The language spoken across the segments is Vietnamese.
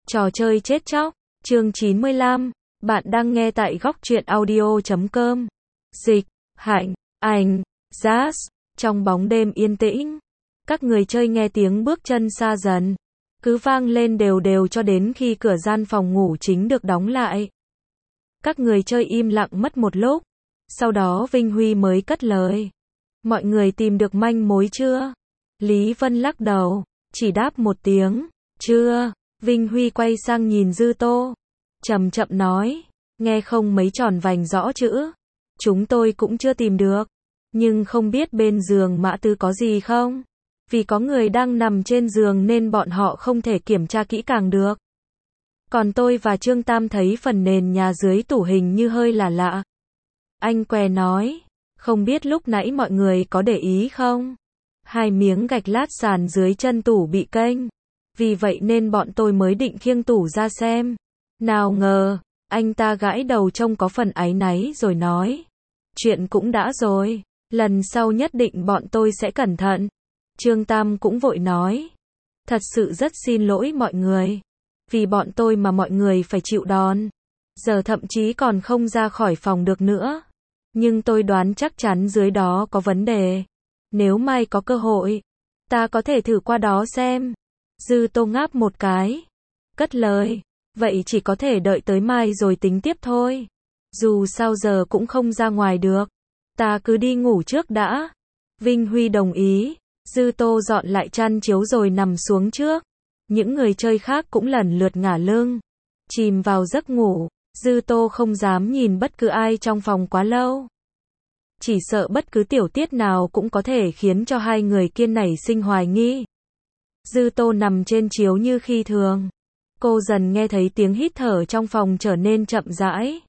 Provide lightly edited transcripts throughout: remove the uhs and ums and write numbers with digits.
Trò chơi chết chóc, chương 95, bạn đang nghe tại góc truyện audio.com. Dịch, Hạnh, Ảnh, Jazz, trong bóng đêm yên tĩnh. Các người chơi nghe tiếng bước chân xa dần, cứ vang lên đều đều cho đến khi cửa gian phòng ngủ chính được đóng lại. Các người chơi im lặng mất một lúc, sau đó Vinh Huy mới cất lời. Mọi người tìm được manh mối chưa? Lý Vân lắc đầu, chỉ đáp một tiếng, chưa. Vinh Huy quay sang nhìn Dư Tô, chậm chậm nói, nghe không mấy tròn vành rõ chữ. Chúng tôi cũng chưa tìm được, nhưng không biết bên giường Mã Tư có gì không? Vì có người đang nằm trên giường nên bọn họ không thể kiểm tra kỹ càng được. Còn tôi và Trương Tam thấy phần nền nhà dưới tủ hình như hơi là lạ. Anh Què nói, không biết lúc nãy mọi người có để ý không? Hai miếng gạch lát sàn dưới chân tủ bị kênh. Vì vậy nên bọn tôi mới định khiêng tủ ra xem. Nào ngờ, anh ta gãi đầu trông có phần áy náy rồi nói. Chuyện cũng đã rồi, lần sau nhất định bọn tôi sẽ cẩn thận. Trương Tam cũng vội nói. Thật sự rất xin lỗi mọi người. Vì bọn tôi mà mọi người phải chịu đòn. Giờ thậm chí còn không ra khỏi phòng được nữa. Nhưng tôi đoán chắc chắn dưới đó có vấn đề. Nếu mai có cơ hội, ta có thể thử qua đó xem. Dư Tô ngáp một cái, cất lời, vậy chỉ có thể đợi tới mai rồi tính tiếp thôi. Dù sao giờ cũng không ra ngoài được, ta cứ đi ngủ trước đã. Vinh Huy đồng ý, Dư Tô dọn lại chăn chiếu rồi nằm xuống trước. Những người chơi khác cũng lần lượt ngả lưng, chìm vào giấc ngủ. Dư Tô không dám nhìn bất cứ ai trong phòng quá lâu. Chỉ sợ bất cứ tiểu tiết nào cũng có thể khiến cho hai người kia nảy sinh hoài nghi. Dư Tô nằm trên chiếu như khi thường. Cô dần nghe thấy tiếng hít thở trong phòng trở nên chậm rãi,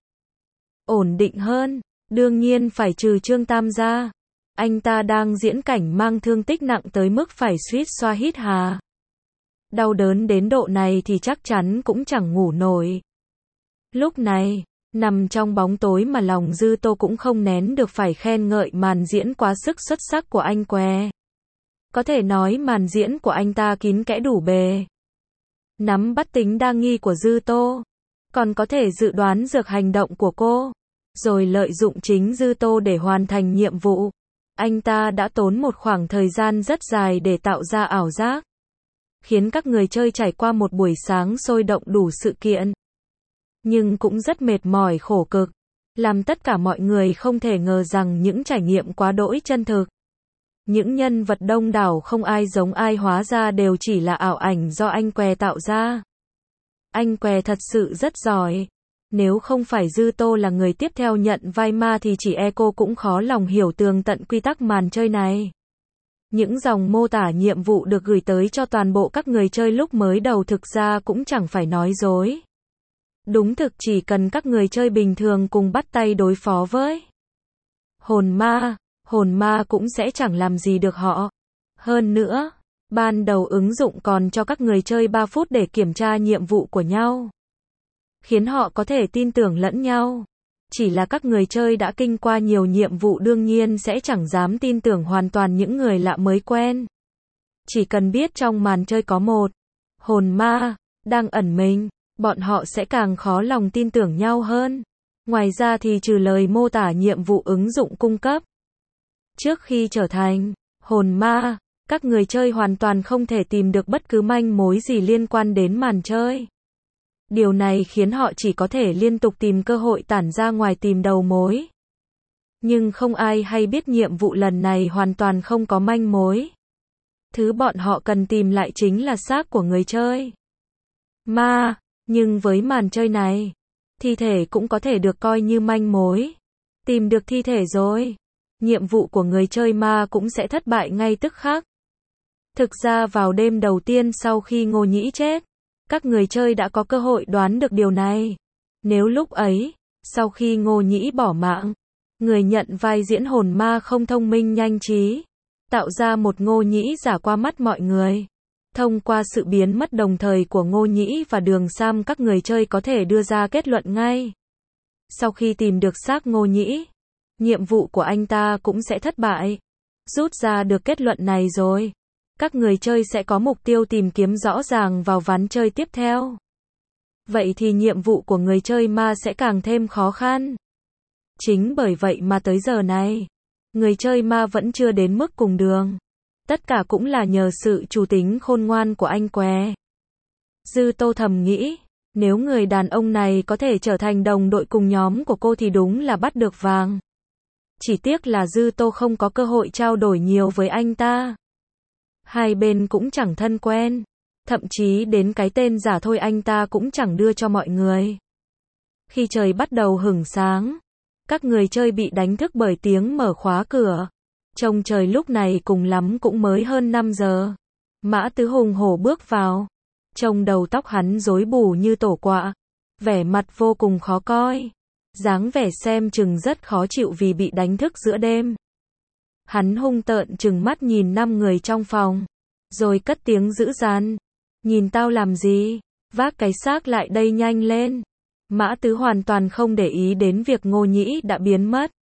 ổn định hơn. Đương nhiên phải trừ Trương Tam ra. Anh ta đang diễn cảnh mang thương tích nặng tới mức phải suýt xoa hít hà. Đau đớn đến độ này thì chắc chắn cũng chẳng ngủ nổi. Lúc này, nằm trong bóng tối mà lòng Dư Tô cũng không nén được phải khen ngợi màn diễn quá sức xuất sắc của anh Què. Có thể nói màn diễn của anh ta kín kẽ đủ bề. Nắm bắt tính đa nghi của Dư Tô, còn có thể dự đoán được hành động của cô, rồi lợi dụng chính Dư Tô để hoàn thành nhiệm vụ. Anh ta đã tốn một khoảng thời gian rất dài để tạo ra ảo giác, khiến các người chơi trải qua một buổi sáng sôi động đủ sự kiện. Nhưng cũng rất mệt mỏi khổ cực, làm tất cả mọi người không thể ngờ rằng những trải nghiệm quá đỗi chân thực. Những nhân vật đông đảo không ai giống ai hóa ra đều chỉ là ảo ảnh do anh Què tạo ra. Anh Què thật sự rất giỏi. Nếu không phải Dư Tô là người tiếp theo nhận vai ma thì chỉ e cô cũng khó lòng hiểu tường tận quy tắc màn chơi này. Những dòng mô tả nhiệm vụ được gửi tới cho toàn bộ các người chơi lúc mới đầu thực ra cũng chẳng phải nói dối. Đúng thực chỉ cần các người chơi bình thường cùng bắt tay đối phó với hồn ma cũng sẽ chẳng làm gì được họ. Hơn nữa, ban đầu ứng dụng còn cho các người chơi 3 phút để kiểm tra nhiệm vụ của nhau, khiến họ có thể tin tưởng lẫn nhau. Chỉ là các người chơi đã kinh qua nhiều nhiệm vụ đương nhiên sẽ chẳng dám tin tưởng hoàn toàn những người lạ mới quen. Chỉ cần biết trong màn chơi có một hồn ma đang ẩn mình, bọn họ sẽ càng khó lòng tin tưởng nhau hơn. Ngoài ra thì trừ lời mô tả nhiệm vụ ứng dụng cung cấp, trước khi trở thành hồn ma, các người chơi hoàn toàn không thể tìm được bất cứ manh mối gì liên quan đến màn chơi. Điều này khiến họ chỉ có thể liên tục tìm cơ hội tản ra ngoài tìm đầu mối. Nhưng không ai hay biết nhiệm vụ lần này hoàn toàn không có manh mối. Thứ bọn họ cần tìm lại chính là xác của người chơi ma. Nhưng với màn chơi này, thi thể cũng có thể được coi như manh mối. Tìm được thi thể rồi, nhiệm vụ của người chơi ma cũng sẽ thất bại ngay tức khắc. Thực ra vào đêm đầu tiên sau khi Ngô Nhĩ chết, các người chơi đã có cơ hội đoán được điều này. Nếu lúc ấy, sau khi Ngô Nhĩ bỏ mạng, người nhận vai diễn hồn ma không thông minh nhanh trí, tạo ra một Ngô Nhĩ giả qua mắt mọi người. Thông qua sự biến mất đồng thời của Ngô Nhĩ và Đường Sam, các người chơi có thể đưa ra kết luận ngay. Sau khi tìm được xác Ngô Nhĩ, nhiệm vụ của anh ta cũng sẽ thất bại. Rút ra được kết luận này rồi, các người chơi sẽ có mục tiêu tìm kiếm rõ ràng vào ván chơi tiếp theo. vậy thì nhiệm vụ của người chơi ma sẽ càng thêm khó khăn. Chính bởi vậy mà tới giờ này, người chơi ma vẫn chưa đến mức cùng đường. Tất cả cũng là nhờ sự chủ tính khôn ngoan của anh què. Dư Tô thầm nghĩ, nếu người đàn ông này có thể trở thành đồng đội cùng nhóm của cô thì đúng là bắt được vàng. Chỉ tiếc là Dư Tô không có cơ hội trao đổi nhiều với anh ta. Hai bên cũng chẳng thân quen. Thậm chí đến cái tên giả thôi anh ta cũng chẳng đưa cho mọi người. Khi trời bắt đầu hửng sáng, các người chơi bị đánh thức bởi tiếng mở khóa cửa. Trông trời lúc này cùng lắm cũng mới hơn 5 giờ. Mã Tứ hùng hổ bước vào. Trông đầu tóc hắn rối bù như tổ quạ. Vẻ mặt vô cùng khó coi. Dáng vẻ xem chừng rất khó chịu vì bị đánh thức giữa đêm. Hắn hung tợn trừng mắt nhìn 5 người trong phòng. Rồi cất tiếng dữ dằn. Nhìn tao làm gì? Vác cái xác lại đây nhanh lên. Mã Tứ hoàn toàn không để ý đến việc Ngô Nhĩ đã biến mất.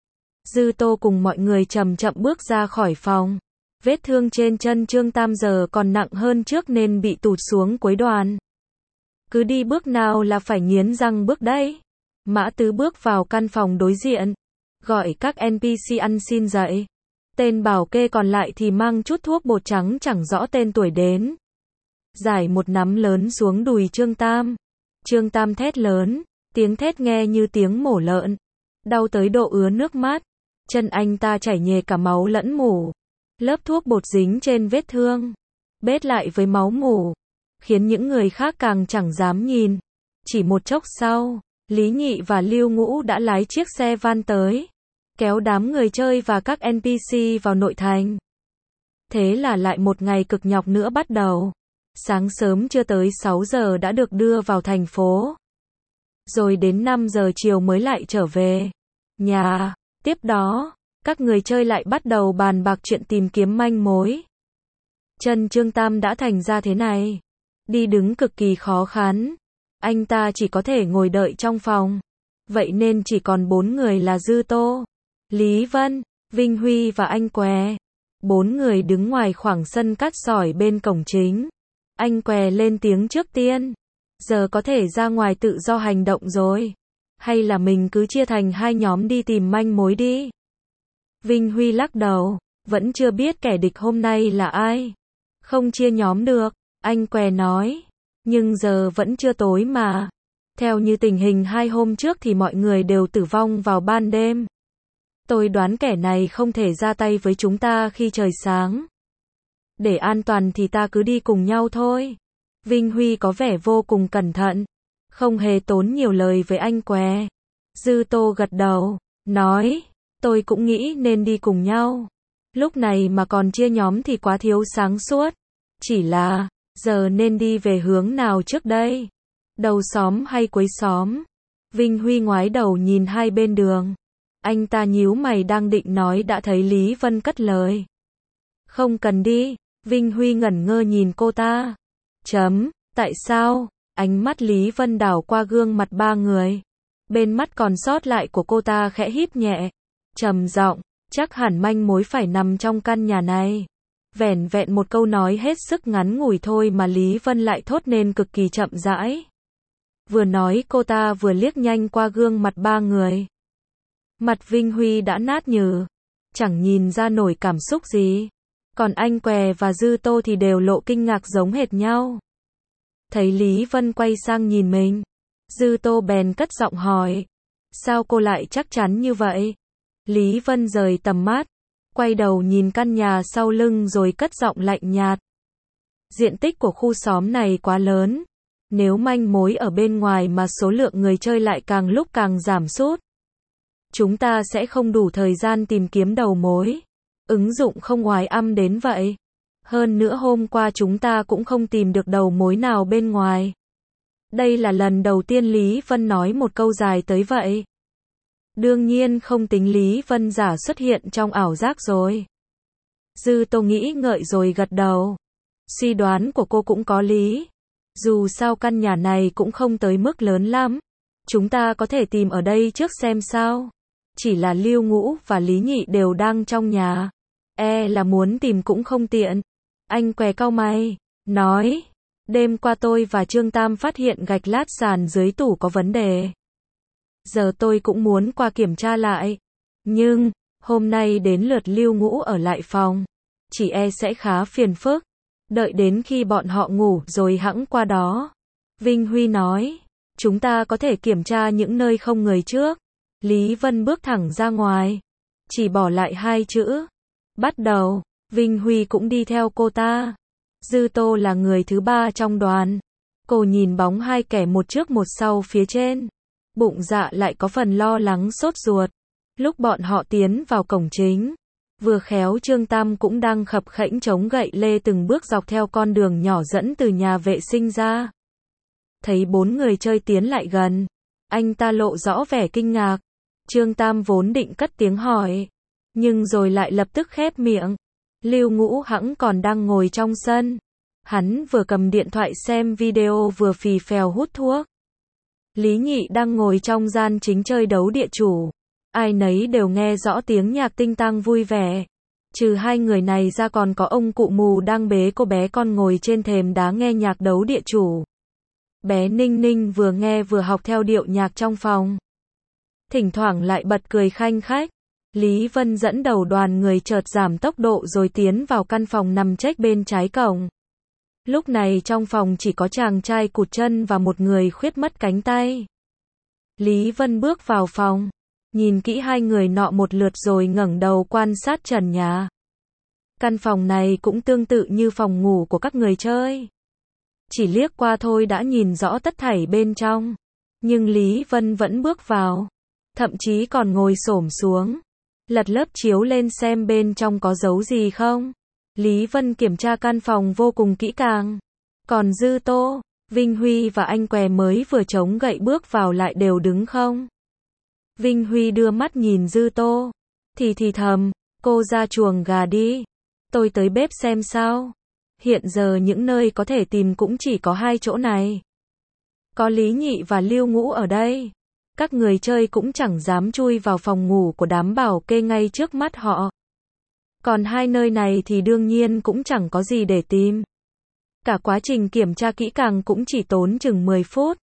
Dư Tô cùng mọi người chậm chậm bước ra khỏi phòng. Vết thương trên chân Trương Tam giờ còn nặng hơn trước nên bị tụt xuống cuối đoàn. Cứ đi bước nào là phải nghiến răng bước đấy. Mã Tứ bước vào căn phòng đối diện. Gọi các NPC ăn xin dậy. Tên bảo kê còn lại thì mang chút thuốc bột trắng chẳng rõ tên tuổi đến. Giải một nắm lớn xuống đùi Trương Tam. Trương Tam thét lớn. Tiếng thét nghe như tiếng mổ lợn. Đau tới độ ứa nước mắt. Chân anh ta chảy nhề cả máu lẫn mủ. Lớp thuốc bột dính trên vết thương. Bết lại với máu mủ. Khiến những người khác càng chẳng dám nhìn. Chỉ một chốc sau, Lý Nhị và Lưu Ngũ đã lái chiếc xe van tới. Kéo đám người chơi và các NPC vào nội thành. Thế là lại một ngày cực nhọc nữa bắt đầu. Sáng sớm chưa tới 6 giờ đã được đưa vào thành phố. Rồi đến 5 giờ chiều mới lại trở về nhà. Tiếp đó, các người chơi lại bắt đầu bàn bạc chuyện tìm kiếm manh mối. Chân Trương Tam đã thành ra thế này. Đi đứng cực kỳ khó khăn. Anh ta chỉ có thể ngồi đợi trong phòng. Vậy nên chỉ còn 4 người là Dư Tô, Lý Vân, Vinh Huy và anh què. 4 người đứng ngoài khoảng sân cát sỏi bên cổng chính. Anh què lên tiếng trước tiên. Giờ có thể ra ngoài tự do hành động rồi. Hay là mình cứ chia thành 2 nhóm đi tìm manh mối đi. Vinh Huy lắc đầu. Vẫn chưa biết kẻ địch hôm nay là ai. Không chia nhóm được. Anh què nói. Nhưng giờ vẫn chưa tối mà. Theo như tình hình 2 hôm trước thì mọi người đều tử vong vào ban đêm. Tôi đoán kẻ này không thể ra tay với chúng ta khi trời sáng. Để an toàn thì ta cứ đi cùng nhau thôi. Vinh Huy có vẻ vô cùng cẩn thận. Không hề tốn nhiều lời với anh què. Dư Tô gật đầu. Nói. Tôi cũng nghĩ nên đi cùng nhau. Lúc này mà còn chia nhóm thì quá thiếu sáng suốt. Chỉ là, giờ nên đi về hướng nào trước đây? Đầu xóm hay cuối xóm? Vinh Huy ngoái đầu nhìn hai bên đường. Anh ta nhíu mày đang định nói đã thấy Lý Vân cất lời. Không cần đi. Vinh Huy ngẩn ngơ nhìn cô ta. Tại sao? Ánh mắt Lý Vân đảo qua gương mặt 3 người. Bên mắt còn sót lại của cô ta khẽ híp nhẹ. Trầm giọng, chắc hẳn manh mối phải nằm trong căn nhà này. Vẻn vẹn một câu nói hết sức ngắn ngủi thôi mà Lý Vân lại thốt nên cực kỳ chậm rãi. Vừa nói cô ta vừa liếc nhanh qua gương mặt 3 người. Mặt Vinh Huy đã nát nhừ. Chẳng nhìn ra nổi cảm xúc gì. Còn anh què và Dư Tô thì đều lộ kinh ngạc giống hệt nhau. Thấy Lý Vân quay sang nhìn mình. Dư Tô bèn cất giọng hỏi. Sao cô lại chắc chắn như vậy? Lý Vân rời tầm mắt. Quay đầu nhìn căn nhà sau lưng rồi cất giọng lạnh nhạt. Diện tích của khu xóm này quá lớn. Nếu manh mối ở bên ngoài mà số lượng người chơi lại càng lúc càng giảm sút. Chúng ta sẽ không đủ thời gian tìm kiếm đầu mối. Ứng dụng không oái âm đến vậy. Hơn nữa hôm qua chúng ta cũng không tìm được đầu mối nào bên ngoài. Đây là lần đầu tiên Lý Vân nói một câu dài tới vậy. Đương nhiên không tính Lý Vân giả xuất hiện trong ảo giác rồi. Dư Tô nghĩ ngợi rồi gật đầu. Suy đoán của cô cũng có lý. Dù sao căn nhà này cũng không tới mức lớn lắm. Chúng ta có thể tìm ở đây trước xem sao. Chỉ là Lưu Ngũ và Lý Nhị đều đang trong nhà. Là muốn tìm cũng không tiện. Anh què cau mày. Nói. Đêm qua tôi và Trương Tam phát hiện gạch lát sàn dưới tủ có vấn đề. Giờ tôi cũng muốn qua kiểm tra lại. Nhưng, hôm nay đến lượt Lưu Ngũ ở lại phòng. Chỉ e sẽ khá phiền phức. Đợi đến khi bọn họ ngủ rồi hẵng qua đó. Vinh Huy nói, chúng ta có thể kiểm tra những nơi không người trước. Lý Vân bước thẳng ra ngoài. Chỉ bỏ lại 2 chữ. Bắt đầu. Vinh Huy cũng đi theo cô ta. Dư Tô là người thứ 3 trong đoàn. Cô nhìn bóng 2 kẻ một trước một sau phía trên. Bụng dạ lại có phần lo lắng sốt ruột. Lúc bọn họ tiến vào cổng chính, vừa khéo Trương Tam cũng đang khập khẽnh chống gậy lê từng bước dọc theo con đường nhỏ dẫn từ nhà vệ sinh ra. Thấy 4 người chơi tiến lại gần, anh ta lộ rõ vẻ kinh ngạc. Trương Tam vốn định cất tiếng hỏi, nhưng rồi lại lập tức khép miệng. Lưu Ngũ hẵng còn đang ngồi trong sân. Hắn vừa cầm điện thoại xem video vừa phì phèo hút thuốc. Lý Nhị đang ngồi trong gian chính chơi đấu địa chủ. Ai nấy đều nghe rõ tiếng nhạc tinh tang vui vẻ. Trừ 2 người này ra còn có ông cụ mù đang bế cô bé con ngồi trên thềm đá nghe nhạc đấu địa chủ. Bé Ninh Ninh vừa nghe vừa học theo điệu nhạc trong phòng. Thỉnh thoảng lại bật cười khanh khách. Lý Vân dẫn đầu đoàn người chợt giảm tốc độ rồi tiến vào căn phòng nằm chếch bên trái cổng. Lúc này trong phòng chỉ có chàng trai cụt chân và một người khuyết mất cánh tay. Lý Vân bước vào phòng, nhìn kỹ 2 người nọ một lượt rồi ngẩng đầu quan sát trần nhà. Căn phòng này cũng tương tự như phòng ngủ của các người chơi. Chỉ liếc qua thôi đã nhìn rõ tất thảy bên trong. Nhưng Lý Vân vẫn bước vào, thậm chí còn ngồi xổm xuống, lật lớp chiếu lên xem bên trong có dấu gì không. Lý Vân kiểm tra căn phòng vô cùng kỹ càng. Còn Dư Tô, Vinh Huy và anh què mới vừa chống gậy bước vào lại đều đứng không. Vinh Huy đưa mắt nhìn Dư Tô, thì thầm, cô ra chuồng gà đi. Tôi tới bếp xem sao. Hiện giờ những nơi có thể tìm cũng chỉ có 2 chỗ này. Có Lý Nhị và Lưu Ngũ ở đây. Các người chơi cũng chẳng dám chui vào phòng ngủ của đám bảo kê ngay trước mắt họ. Còn 2 nơi này thì đương nhiên cũng chẳng có gì để tìm. Cả quá trình kiểm tra kỹ càng cũng chỉ tốn chừng 10 phút.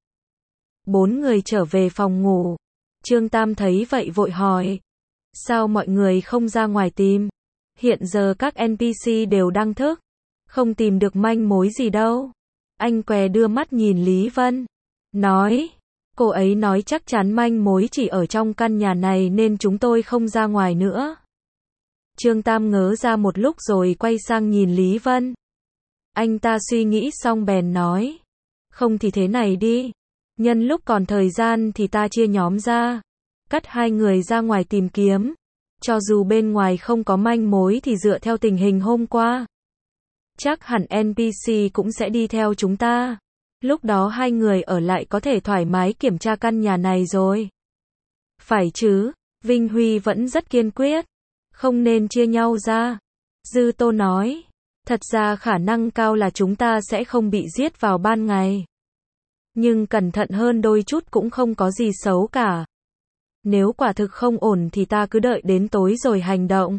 4 người trở về phòng ngủ. Trương Tam thấy vậy vội hỏi. Sao mọi người không ra ngoài tìm? Hiện giờ các NPC đều đang thức. Không tìm được manh mối gì đâu. Anh què đưa mắt nhìn Lý Vân. Nói. Cô ấy nói chắc chắn manh mối chỉ ở trong căn nhà này nên chúng tôi không ra ngoài nữa. Trương Tam ngớ ra một lúc rồi quay sang nhìn Lý Vân. Anh ta suy nghĩ xong bèn nói. Không thì thế này đi. Nhân lúc còn thời gian thì ta chia nhóm ra. Cắt 2 người ra ngoài tìm kiếm. Cho dù bên ngoài không có manh mối thì dựa theo tình hình hôm qua, chắc hẳn NPC cũng sẽ đi theo chúng ta. Lúc đó 2 người ở lại có thể thoải mái kiểm tra căn nhà này rồi. Phải chứ, Vinh Huy vẫn rất kiên quyết. Không nên chia nhau ra. Dư Tô nói. Thật ra khả năng cao là chúng ta sẽ không bị giết vào ban ngày. Nhưng cẩn thận hơn đôi chút cũng không có gì xấu cả. Nếu quả thực không ổn thì ta cứ đợi đến tối rồi hành động.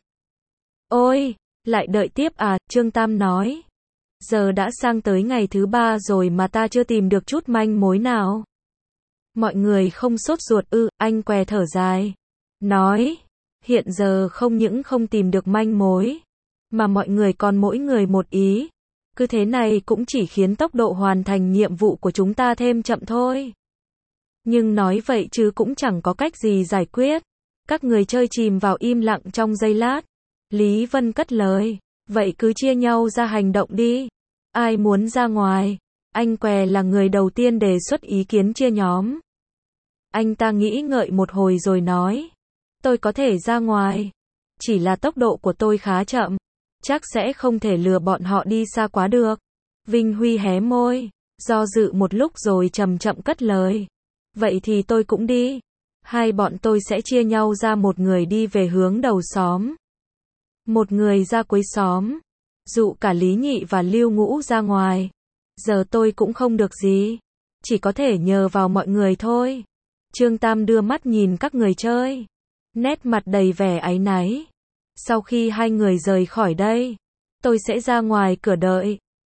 Ôi, lại đợi tiếp à, Trương Tam nói. Giờ đã sang tới ngày thứ 3 rồi mà ta chưa tìm được chút manh mối nào. Mọi người không sốt ruột ư, anh què thở dài. Nói, hiện giờ không những không tìm được manh mối, mà mọi người còn mỗi người một ý. Cứ thế này cũng chỉ khiến tốc độ hoàn thành nhiệm vụ của chúng ta thêm chậm thôi. Nhưng nói vậy chứ cũng chẳng có cách gì giải quyết. Các người chơi chìm vào im lặng trong giây lát. Lý Vân cất lời. Vậy cứ chia nhau ra hành động đi. Ai muốn ra ngoài? Anh què là người đầu tiên đề xuất ý kiến chia nhóm. Anh ta nghĩ ngợi một hồi rồi nói. Tôi có thể ra ngoài. Chỉ là tốc độ của tôi khá chậm. Chắc sẽ không thể lừa bọn họ đi xa quá được. Vinh Huy hé môi. Do dự một lúc rồi chậm chậm cất lời. Vậy thì tôi cũng đi. 2 bọn tôi sẽ chia nhau ra, một người đi về hướng đầu xóm, một người ra cuối xóm. Dụ cả Lý Nhị và Lưu Ngũ ra ngoài. Giờ tôi cũng không được gì. Chỉ có thể nhờ vào mọi người thôi. Trương Tam đưa mắt nhìn các người chơi. Nét mặt đầy vẻ áy náy. Sau khi 2 người rời khỏi đây, tôi sẽ ra ngoài cửa đợi.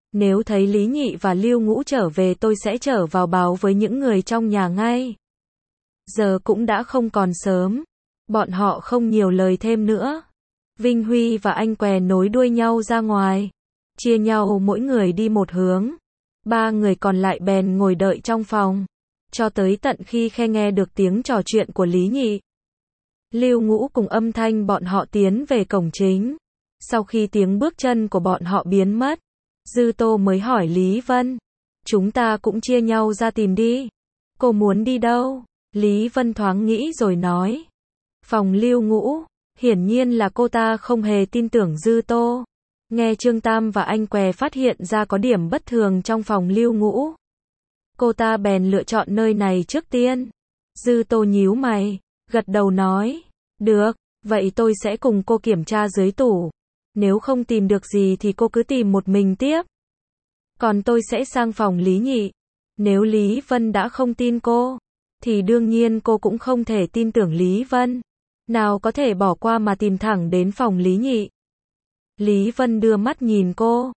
Nếu thấy Lý Nhị và Lưu Ngũ trở về tôi sẽ trở vào báo với những người trong nhà ngay. Giờ cũng đã không còn sớm. Bọn họ không nhiều lời thêm nữa. Vinh Huy và anh Què nối đuôi nhau ra ngoài. Chia nhau mỗi người đi một hướng. Ba người còn lại bèn ngồi đợi trong phòng. Cho tới tận khi Khe nghe được tiếng trò chuyện của Lý Nhị. Lưu Ngũ cùng âm thanh bọn họ tiến về cổng chính. Sau khi tiếng bước chân của bọn họ biến mất, Dư Tô mới hỏi Lý Vân. Chúng ta cũng chia nhau ra tìm đi. Cô muốn đi đâu? Lý Vân thoáng nghĩ rồi nói. Phòng Lưu Ngũ. Hiển nhiên là cô ta không hề tin tưởng Dư Tô. Nghe Trương Tam và anh Què phát hiện ra có điểm bất thường trong phòng Lưu Ngũ. Cô ta bèn lựa chọn nơi này trước tiên. Dư Tô nhíu mày, gật đầu nói. Được, vậy tôi sẽ cùng cô kiểm tra dưới tủ. Nếu không tìm được gì thì cô cứ tìm một mình tiếp. Còn tôi sẽ sang phòng Lý Nhị. Nếu Lý Vân đã không tin cô, thì đương nhiên cô cũng không thể tin tưởng Lý Vân. Nào có thể bỏ qua mà tìm thẳng đến phòng Lý Nhị. Lý Vân đưa mắt nhìn cô.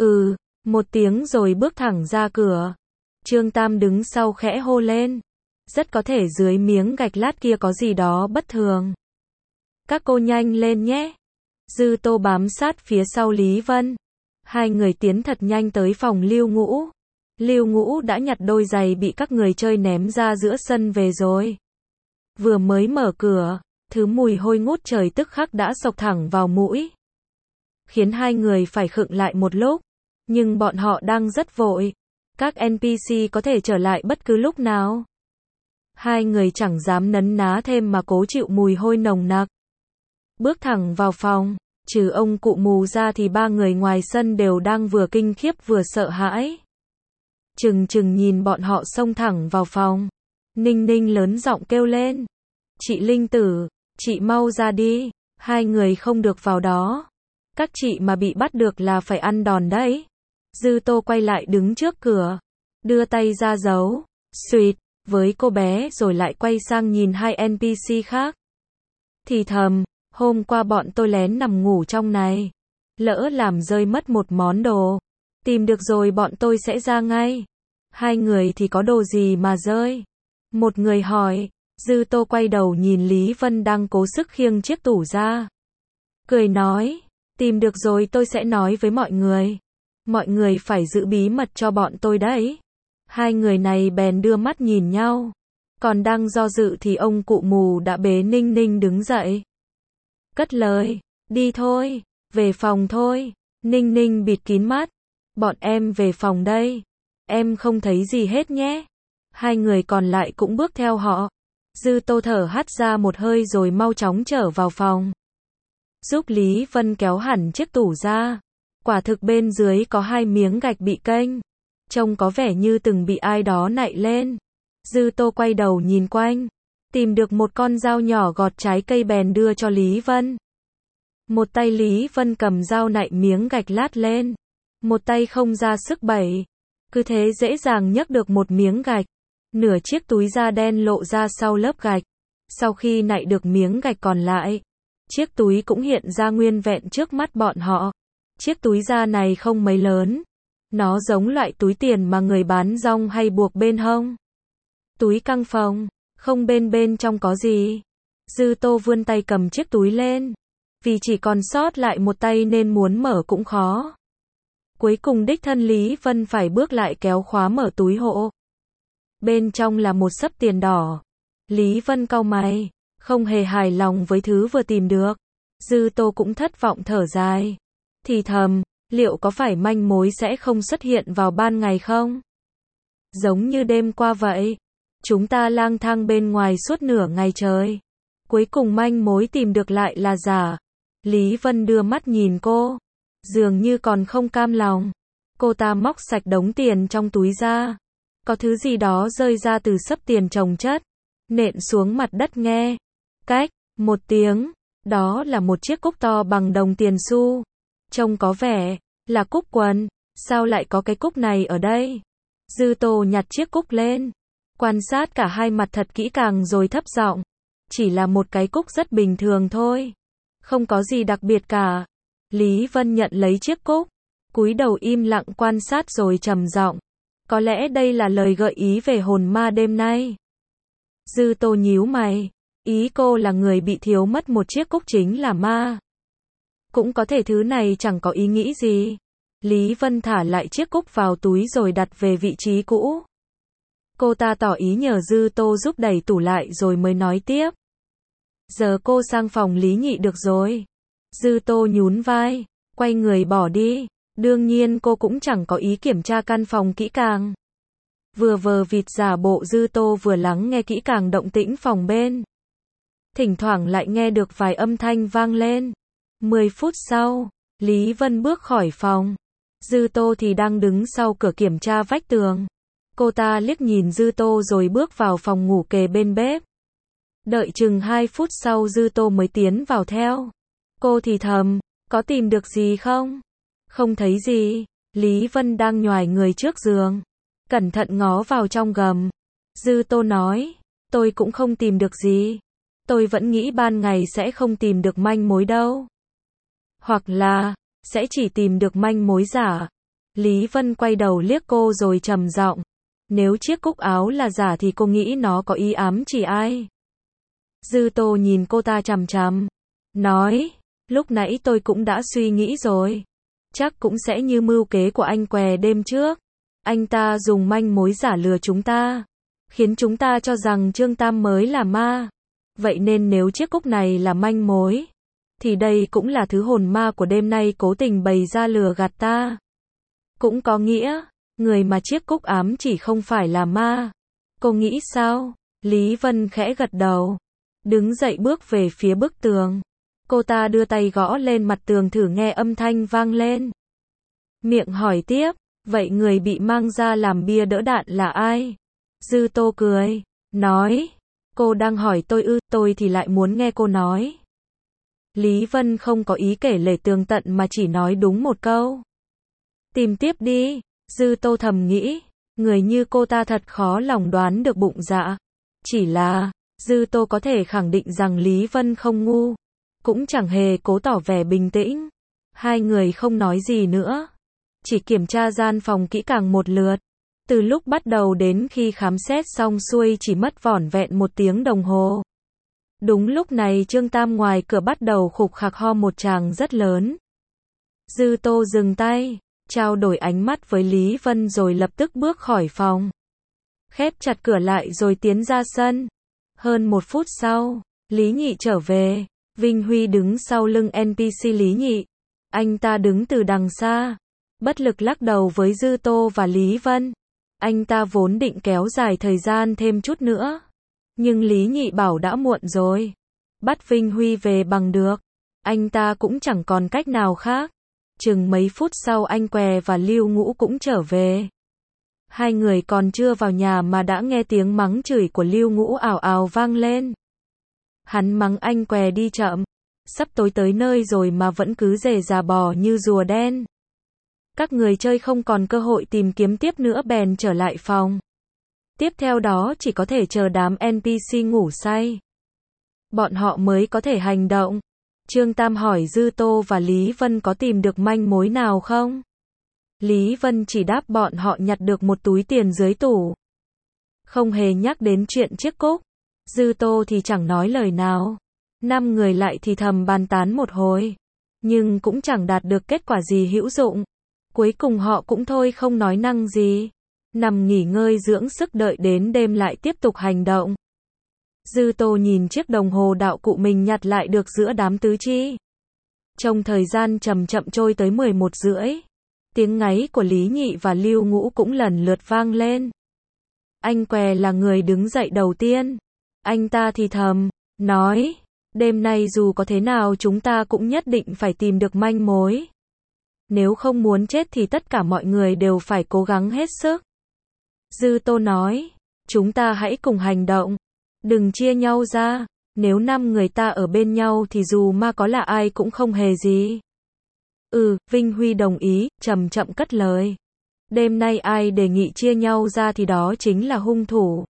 Một tiếng rồi bước thẳng ra cửa. Trương Tam đứng sau khẽ hô lên. Rất có thể dưới miếng gạch lát kia có gì đó bất thường. Các cô nhanh lên nhé. Dư Tô bám sát phía sau Lý Vân. Hai người tiến thật nhanh tới phòng Lưu Ngũ. Lưu Ngũ đã nhặt đôi giày bị các người chơi ném ra giữa sân về rồi. Vừa mới mở cửa, thứ mùi hôi ngút trời tức khắc đã xộc thẳng vào mũi. Khiến hai người phải khựng lại một lúc. Nhưng bọn họ đang rất vội. Các NPC có thể trở lại bất cứ lúc nào. Hai người chẳng dám nấn ná thêm mà cố chịu mùi hôi nồng nặc. Bước thẳng vào phòng, trừ ông cụ mù ra thì ba người ngoài sân đều đang vừa kinh khiếp vừa sợ hãi. Chừng nhìn bọn họ xông thẳng vào phòng. Ninh Ninh lớn giọng kêu lên. Chị Linh Tử, chị mau ra đi, hai người không được vào đó. Các chị mà bị bắt được là phải ăn đòn đấy. Dư Tô quay lại đứng trước cửa, đưa tay ra giấu, suýt, với cô bé rồi lại quay sang nhìn hai NPC khác. Thì thầm, hôm qua bọn tôi lén nằm ngủ trong này. Lỡ làm rơi mất một món đồ. Tìm được rồi bọn tôi sẽ ra ngay. Hai người thì có đồ gì mà rơi? Một người hỏi. Dư Tô quay đầu nhìn Lý Vân đang cố sức khiêng chiếc tủ ra. Cười nói, tìm được rồi tôi sẽ nói với mọi người. Mọi người phải giữ bí mật cho bọn tôi đấy. Hai người này bèn đưa mắt nhìn nhau. Còn đang do dự thì ông cụ mù đã bế Ninh Ninh đứng dậy. Cất lời, đi thôi, về phòng thôi. Ninh Ninh bịt kín mắt. Bọn em về phòng đây. Em không thấy gì hết nhé. Hai người còn lại cũng bước theo họ. Dư Tô thở hắt ra một hơi rồi mau chóng trở vào phòng. Giúp Lý Vân kéo hẳn chiếc tủ ra. Quả thực bên dưới có hai miếng gạch bị kênh. Trông có vẻ như từng bị ai đó nạy lên. Dư Tô quay đầu nhìn quanh. Tìm được một con dao nhỏ gọt trái cây bèn đưa cho Lý Vân. Một tay Lý Vân cầm dao nạy miếng gạch lát lên. Một tay không ra sức bẩy. Cứ thế dễ dàng nhấc được một miếng gạch. Nửa chiếc túi da đen lộ ra sau lớp gạch. Sau khi nạy được miếng gạch còn lại, chiếc túi cũng hiện ra nguyên vẹn trước mắt bọn họ. Chiếc túi da này không mấy lớn. Nó giống loại túi tiền mà người bán rong hay buộc bên hông. Túi căng phồng, không bên trong có gì. Dư Tô vươn tay cầm chiếc túi lên. Vì chỉ còn sót lại một tay nên muốn mở cũng khó. Cuối cùng đích thân Lý Vân phải bước lại kéo khóa mở túi hộ. Bên trong là một xấp tiền đỏ. Lý Vân cau mày, không hề hài lòng với thứ vừa tìm được. Dư Tô cũng thất vọng thở dài. Thì thầm, liệu có phải manh mối sẽ không xuất hiện vào ban ngày không? Giống như đêm qua vậy. Chúng ta lang thang bên ngoài suốt nửa ngày trời. Cuối cùng manh mối tìm được lại là giả. Lý Vân đưa mắt nhìn cô. Dường như còn không cam lòng. Cô ta móc sạch đống tiền trong túi ra. Có thứ gì đó rơi ra từ xấp tiền chồng chất. Nện xuống mặt đất nghe. Cách, một tiếng. Đó là một chiếc cúc to bằng đồng tiền xu. Trông có vẻ là cúc quần. Sao lại có cái cúc này ở đây? Dư Tô nhặt chiếc cúc lên. Quan sát cả hai mặt thật kỹ càng rồi thấp giọng. Chỉ là một cái cúc rất bình thường thôi. Không có gì đặc biệt cả. Lý Vân nhận lấy chiếc cúc. cúi đầu im lặng quan sát rồi trầm giọng. Có lẽ đây là lời gợi ý về hồn ma đêm nay. Dư Tô nhíu mày. Ý cô là người bị thiếu mất một chiếc cúc chính là ma. Cũng có thể thứ này chẳng có ý nghĩ gì. Lý Vân thả lại chiếc cúc vào túi rồi đặt về vị trí cũ. Cô ta tỏ ý nhờ Dư Tô giúp đẩy tủ lại rồi mới nói tiếp. Giờ cô sang phòng Lý Nhị được rồi. Dư Tô nhún vai, quay người bỏ đi. Đương nhiên cô cũng chẳng có ý kiểm tra căn phòng kỹ càng. Vừa vờ vịt giả bộ Dư Tô vừa lắng nghe kỹ càng động tĩnh phòng bên. Thỉnh thoảng lại nghe được vài âm thanh vang lên. 10 phút sau, Lý Vân bước khỏi phòng. Dư Tô thì đang đứng sau cửa kiểm tra vách tường. Cô ta liếc nhìn Dư Tô rồi bước vào phòng ngủ kề bên bếp. Đợi chừng 2 phút sau Dư Tô mới tiến vào theo. Cô thì thầm, có tìm được gì không? Không thấy gì. Lý Vân đang nhoài người trước giường. Cẩn thận ngó vào trong gầm. Dư Tô nói, tôi cũng không tìm được gì. Tôi vẫn nghĩ ban ngày sẽ không tìm được manh mối đâu. Hoặc là, sẽ chỉ tìm được manh mối giả. Lý Vân quay đầu liếc cô rồi trầm giọng. Nếu chiếc cúc áo là giả thì cô nghĩ nó có ý ám chỉ ai? Dư Tô nhìn cô ta chằm chằm. Nói, lúc nãy tôi cũng đã suy nghĩ rồi. Chắc cũng sẽ như mưu kế của anh què đêm trước. Anh ta dùng manh mối giả lừa chúng ta. Khiến chúng ta cho rằng Trương Tam mới là ma. Vậy nên nếu chiếc cúc này là manh mối, thì đây cũng là thứ hồn ma của đêm nay cố tình bày ra lừa gạt ta. Cũng có nghĩa, người mà chiếc cúc ám chỉ không phải là ma. Cô nghĩ sao? Lý Vân khẽ gật đầu. Đứng dậy bước về phía bức tường. Cô ta đưa tay gõ lên mặt tường thử nghe âm thanh vang lên. Miệng hỏi tiếp, vậy người bị mang ra làm bia đỡ đạn là ai? Dư Tô cười, nói, cô đang hỏi tôi ư, tôi thì lại muốn nghe cô nói. Lý Vân không có ý kể lể tường tận mà chỉ nói đúng một câu. Tìm tiếp đi. Dư Tô thầm nghĩ, người như cô ta thật khó lòng đoán được bụng dạ. Chỉ là, Dư Tô có thể khẳng định rằng Lý Vân không ngu. Cũng chẳng hề cố tỏ vẻ bình tĩnh. Hai người không nói gì nữa. Chỉ kiểm tra gian phòng kỹ càng một lượt. Từ lúc bắt đầu đến khi khám xét xong xuôi chỉ mất vỏn vẹn 1 tiếng đồng hồ. Đúng lúc này Trương Tam ngoài cửa bắt đầu khục khặc ho một tràng rất lớn. Dư Tô dừng tay, trao đổi ánh mắt với Lý Vân rồi lập tức bước khỏi phòng. Khép chặt cửa lại rồi tiến ra sân. Hơn 1 phút sau, Lý Nhị trở về. Vinh Huy đứng sau lưng NPC Lý Nhị. Anh ta đứng từ đằng xa, bất lực lắc đầu với Dư Tô và Lý Vân. Anh ta vốn định kéo dài thời gian thêm chút nữa. Nhưng Lý Nhị bảo đã muộn rồi. Bắt Vinh Huy về bằng được. Anh ta cũng chẳng còn cách nào khác. Chừng mấy phút sau anh què và Lưu Ngũ cũng trở về. Hai người còn chưa vào nhà mà đã nghe tiếng mắng chửi của Lưu Ngũ ào ào vang lên. Hắn mắng anh què đi chậm. Sắp tối tới nơi rồi mà vẫn cứ rề rà bò như rùa đen. Các người chơi không còn cơ hội tìm kiếm tiếp nữa bèn trở lại phòng. Tiếp theo đó chỉ có thể chờ đám NPC ngủ say. Bọn họ mới có thể hành động. Trương Tam hỏi Dư Tô và Lý Vân có tìm được manh mối nào không? Lý Vân chỉ đáp bọn họ nhặt được một túi tiền dưới tủ. Không hề nhắc đến chuyện chiếc cúc. Dư Tô thì chẳng nói lời nào. 5 người lại thì thầm bàn tán một hồi. Nhưng cũng chẳng đạt được kết quả gì hữu dụng. Cuối cùng họ cũng thôi không nói năng gì. Nằm nghỉ ngơi dưỡng sức đợi đến đêm lại tiếp tục hành động. Dư Tô nhìn chiếc đồng hồ đạo cụ mình nhặt lại được giữa đám tứ chi. Trong thời gian chậm chậm trôi tới 11 rưỡi. Tiếng ngáy của Lý Nhị và Lưu Ngũ cũng lần lượt vang lên. Anh què là người đứng dậy đầu tiên. Anh ta thì thầm, nói, đêm nay dù có thế nào chúng ta cũng nhất định phải tìm được manh mối. Nếu không muốn chết thì tất cả mọi người đều phải cố gắng hết sức. Dư Tô nói, chúng ta hãy cùng hành động. Đừng chia nhau ra. Nếu 5 người ta ở bên nhau thì dù ma có là ai cũng không hề gì. Vinh Huy đồng ý, chậm chậm cất lời. Đêm nay ai đề nghị chia nhau ra thì đó chính là hung thủ.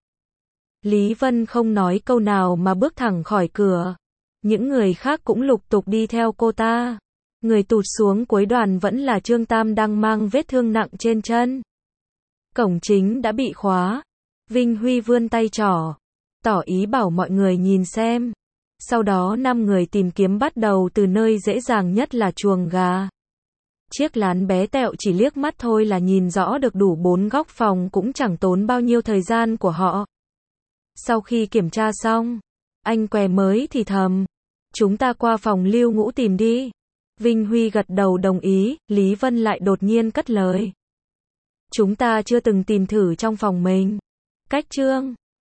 Lý Vân không nói câu nào mà bước thẳng khỏi cửa. Những người khác cũng lục tục đi theo cô ta. Người tụt xuống cuối đoàn vẫn là Trương Tam đang mang vết thương nặng trên chân. Cổng chính đã bị khóa. Vinh Huy vươn tay trỏ, tỏ ý bảo mọi người nhìn xem. Sau đó 5 người tìm kiếm bắt đầu từ nơi dễ dàng nhất là chuồng gà. Chiếc lán bé tẹo chỉ liếc mắt thôi là nhìn rõ được đủ 4 góc phòng cũng chẳng tốn bao nhiêu thời gian của họ. Sau khi kiểm tra xong, anh què mới thì thầm. Chúng ta qua phòng Lưu Ngũ tìm đi. Vinh Huy gật đầu đồng ý, Lý Vân lại đột nhiên cất lời. Chúng ta chưa từng tìm thử trong phòng mình. Cách Trương